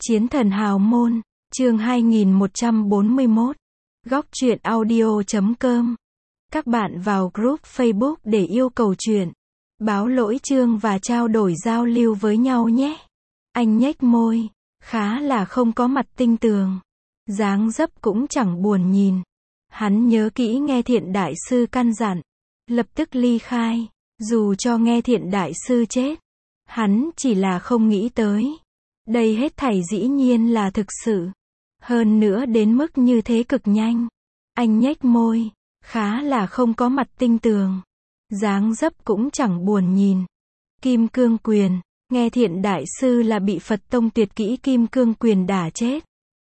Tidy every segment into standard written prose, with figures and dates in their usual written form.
Chiến thần hào môn, chương 2141, góc truyện audio.com. Các bạn vào group Facebook để yêu cầu truyện, báo lỗi chương và trao đổi giao lưu với nhau nhé. Anh nhếch môi, khá là không có mặt tinh tường. Dáng dấp cũng chẳng buồn nhìn. Hắn nhớ kỹ Nghe Thiện đại sư căn dặn, lập tức ly khai, dù cho Nghe Thiện đại sư chết. Hắn chỉ là không nghĩ tới. Đây hết thảy dĩ nhiên là thực sự. Hơn nữa đến mức như thế cực nhanh. Anh nhếch môi, khá là không có mặt tinh tường. Dáng dấp cũng chẳng buồn nhìn. Kim cương quyền, Nghe Thiện đại sư là bị Phật tông tuyệt kỹ kim cương quyền đả chết.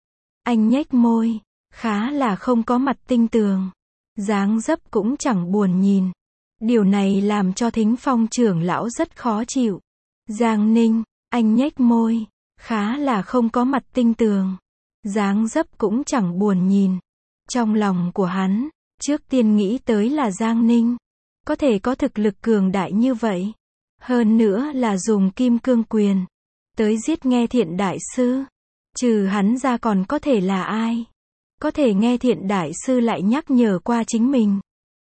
Anh nhếch môi, khá là không có mặt tinh tường. Dáng dấp cũng chẳng buồn nhìn. Điều này làm cho Thính Phong trưởng lão rất khó chịu. Giang Ninh, anh nhếch môi, khá là không có mặt tinh tường. Dáng dấp cũng chẳng buồn nhìn. Trong lòng của hắn, trước tiên nghĩ tới là Giang Ninh. Có thể có thực lực cường đại như vậy. Hơn nữa là dùng kim cương quyền. Tới giết Nghe Thiện đại sư. Trừ hắn ra còn có thể là ai? Có thể Nghe Thiện đại sư lại nhắc nhở qua chính mình.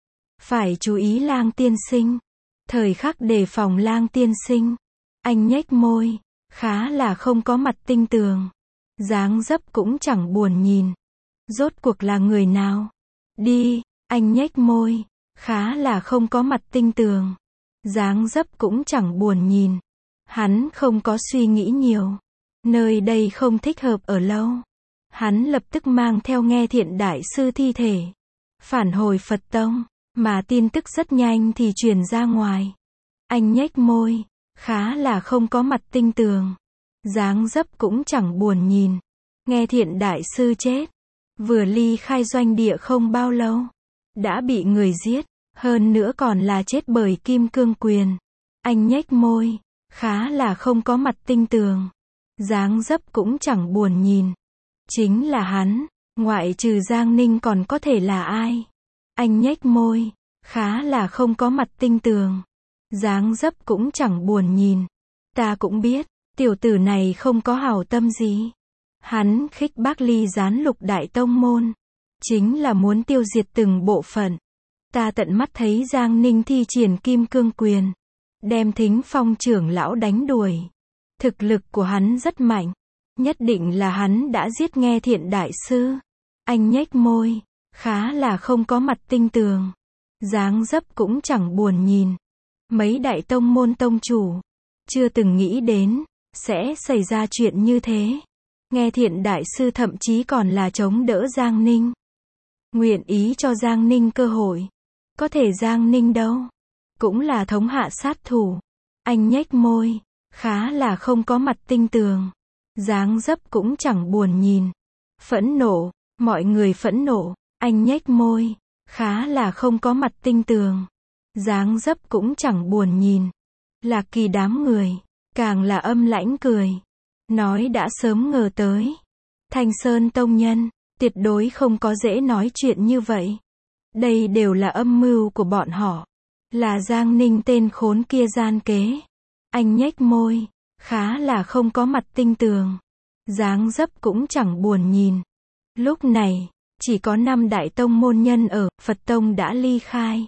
Phải chú ý Lang tiên sinh. Thời khắc đề phòng Lang tiên sinh. Anh nhếch môi, khá là không có mặt tinh tường. Dáng dấp cũng chẳng buồn nhìn. Rốt cuộc là người nào? Đi, anh nhếch môi, khá là không có mặt tinh tường. Dáng dấp cũng chẳng buồn nhìn. Hắn không có suy nghĩ nhiều. Nơi đây không thích hợp ở lâu. Hắn lập tức mang theo Nghe Thiện đại sư thi thể. Phản hồi Phật tông, mà tin tức rất nhanh thì truyền ra ngoài. Anh nhếch môi, khá là không có mặt tinh tường. Dáng dấp cũng chẳng buồn nhìn. Nghe Thiện đại sư chết. Vừa ly khai doanh địa không bao lâu. Đã bị người giết. Hơn nữa còn là chết bởi kim cương quyền. Anh nhếch môi. Khá là không có mặt tinh tường. Dáng dấp cũng chẳng buồn nhìn. Chính là hắn. Ngoại trừ Giang Ninh còn có thể là ai? Anh nhếch môi. Khá là không có mặt tinh tường. Dáng dấp cũng chẳng buồn nhìn. Ta cũng biết, tiểu tử này không có hảo tâm gì. Hắn khích bác ly gián Lục đại tông môn. Chính là muốn tiêu diệt từng bộ phận. Ta tận mắt thấy Giang Ninh thi triển kim cương quyền. Đem Thính Phong trưởng lão đánh đuổi. Thực lực của hắn rất mạnh. Nhất định là hắn đã giết Nghe Thiện đại sư. Anh nhếch môi. Khá là không có mặt tinh tường. Dáng dấp cũng chẳng buồn nhìn. Mấy đại tông môn tông chủ. Chưa từng nghĩ đến. Sẽ xảy ra chuyện như thế. Nghe Thiện đại sư thậm chí còn là chống đỡ Giang Ninh. Nguyện ý cho Giang Ninh cơ hội. Có thể Giang Ninh đâu. Cũng là thống hạ sát thủ. Anh nhếch môi. Khá là không có mặt tinh tường. Dáng dấp cũng chẳng buồn nhìn. Phẫn nộ. Mọi người phẫn nộ. Anh nhếch môi. Khá là không có mặt tinh tường. Dáng dấp cũng chẳng buồn nhìn. Lạc Kỳ đám người. Càng là âm lãnh cười. Nói đã sớm ngờ tới. Thanh Sơn tông nhân. Tuyệt đối không có dễ nói chuyện như vậy. Đây đều là âm mưu của bọn họ. Là Giang Ninh tên khốn kia gian kế. Anh nhếch môi. Khá là không có mặt tinh tường. Dáng dấp cũng chẳng buồn nhìn. Lúc này, chỉ có 5 đại tông môn nhân ở, Phật tông đã ly khai.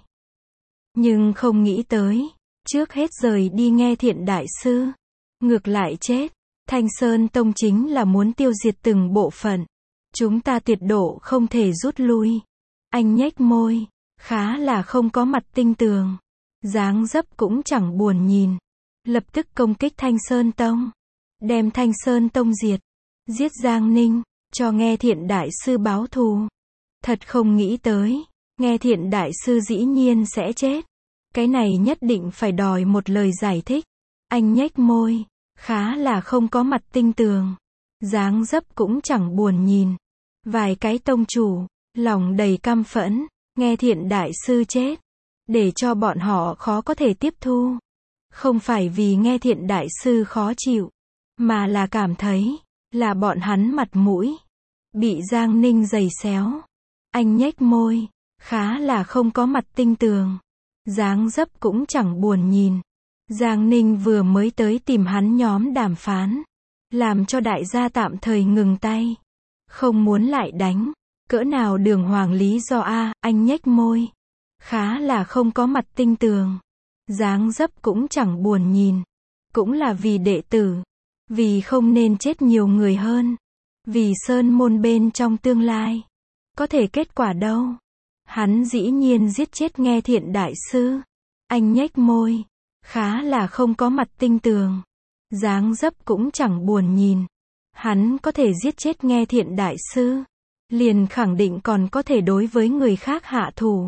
Nhưng không nghĩ tới, trước hết rời đi Nghe Thiện đại sư. Ngược lại chết. Thanh Sơn tông chính là muốn tiêu diệt từng bộ phận. Chúng ta tuyệt độ không thể rút lui. Anh nhếch môi. Khá là không có mặt tinh tường. Dáng dấp cũng chẳng buồn nhìn. Lập tức công kích Thanh Sơn tông. Đem Thanh Sơn tông diệt. Giết Giang Ninh. Cho Nghe Thiện đại sư báo thù. Thật không nghĩ tới. Nghe Thiện đại sư dĩ nhiên sẽ chết. Cái này nhất định phải đòi một lời giải thích. Anh nhếch môi. Khá là không có mặt tinh tường. Dáng dấp cũng chẳng buồn nhìn. Vài cái tông chủ. Lòng đầy căm phẫn. Nghe Thiện đại sư chết. Để cho bọn họ khó có thể tiếp thu. Không phải vì Nghe Thiện đại sư khó chịu. Mà là cảm thấy. Là bọn hắn mặt mũi. Bị Giang Ninh giày xéo. Anh nhếch môi. Khá là không có mặt tinh tường. Dáng dấp cũng chẳng buồn nhìn. Giang Ninh vừa mới tới tìm hắn nhóm đàm phán. làm cho đại gia tạm thời ngừng tay. Không muốn lại đánh. Cỡ nào đường hoàng lý do a, anh nhếch môi. Khá là không có mặt tinh tường. Dáng dấp cũng chẳng buồn nhìn. Cũng là vì đệ tử. Vì không nên chết nhiều người hơn. Vì sơn môn bên trong tương lai. Có thể kết quả đâu. Hắn dĩ nhiên giết chết Nghe Thiện đại sư. Anh nhếch môi. Khá là không có mặt tinh tường. Dáng dấp cũng chẳng buồn nhìn. Hắn có thể giết chết Nghe Thiện đại sư. Liền khẳng định còn có thể đối với người khác hạ thủ.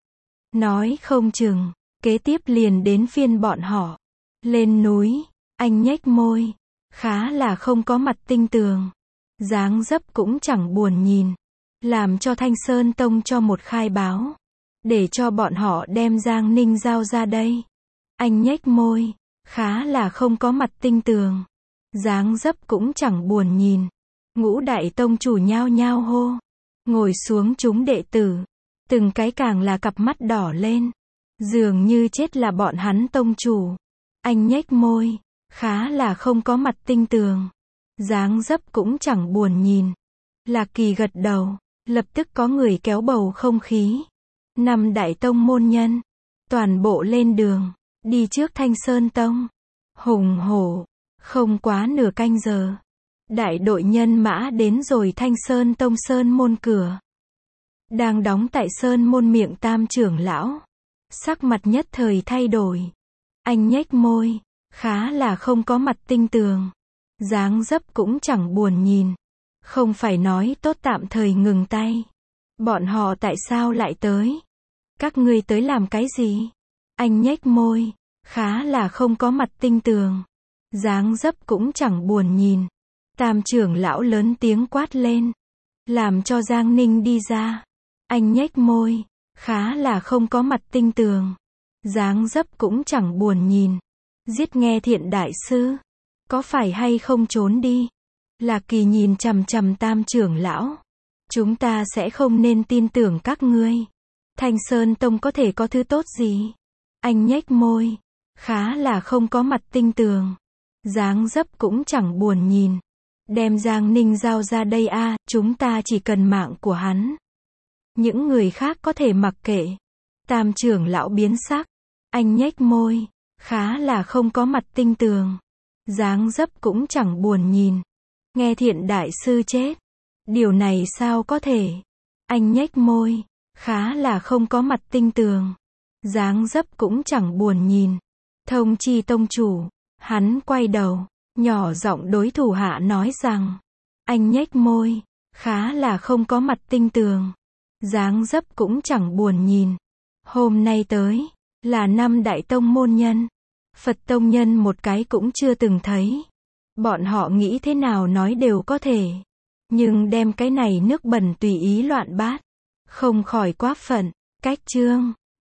Nói không chừng, kế tiếp liền đến phiên bọn họ. Lên núi, anh nhếch môi. Khá là không có mặt tinh tường. Dáng dấp cũng chẳng buồn nhìn. Làm cho Thanh Sơn Tông cho một khai báo. Để cho bọn họ đem Giang Ninh giao ra đây. Anh nhếch môi. Khá là không có mặt tinh tường. Dáng dấp cũng chẳng buồn nhìn. Ngũ đại tông chủ nhao nhao hô. Ngồi xuống chúng đệ tử. Từng cái càng là cặp mắt đỏ lên. Dường như chết là bọn hắn tông chủ. Anh nhếch môi. Khá là không có mặt tinh tường. Dáng dấp cũng chẳng buồn nhìn. Lạc Kỳ gật đầu. Lập tức có người kéo bầu không khí. 5 đại tông môn nhân. Toàn bộ lên đường. Đi trước Thanh Sơn Tông. Hùng hổ. Không quá nửa canh giờ. Đại đội nhân mã đến rồi Thanh Sơn Tông Sơn môn cửa. Đang đóng tại Sơn môn miệng Tam trưởng lão. Sắc mặt nhất thời thay đổi. Anh nhếch môi. Khá là không có mặt tinh tường. Dáng dấp cũng chẳng buồn nhìn. Không phải nói tốt tạm thời ngừng tay. Bọn họ tại sao lại tới? Các ngươi tới làm cái gì? Anh nhếch môi. Khá là không có mặt tinh tường. Dáng dấp cũng chẳng buồn nhìn. Tam trưởng lão lớn tiếng quát lên. Làm cho Giang Ninh đi ra. Anh nhếch môi. Khá là không có mặt tinh tường. Dáng dấp cũng chẳng buồn nhìn. Giết Nghe Thiện đại sư. Có phải hay không trốn đi? Lạc Kỳ nhìn chằm chằm Tam trưởng lão. Chúng ta sẽ không nên tin tưởng các ngươi. Thanh Sơn Tông có thể có thứ tốt gì? Anh nhếch môi. Khá là không có mặt tinh tường. Dáng dấp cũng chẳng buồn nhìn. Đem Giang Ninh giao ra đây a, chúng ta chỉ cần mạng của hắn. Những người khác có thể mặc kệ. Tam trưởng lão biến sắc. Anh nhếch môi. Khá là không có mặt tinh tường. Dáng dấp cũng chẳng buồn nhìn. Nghe Thiện đại sư chết. Điều này sao có thể? Anh nhếch môi. Khá là không có mặt tinh tường. Dáng dấp cũng chẳng buồn nhìn. Thông chi tông chủ. Hắn quay đầu. Nhỏ giọng đối thủ hạ nói rằng. Anh nhếch môi. Khá là không có mặt tinh tường. Dáng dấp cũng chẳng buồn nhìn. Hôm nay tới. Là 5 đại tông môn nhân. Phật tông nhân một cái cũng chưa từng thấy. Bọn họ nghĩ thế nào nói đều có thể. Nhưng đem cái này nước bẩn tùy ý loạn bát. Không khỏi quá phận. Cách chương.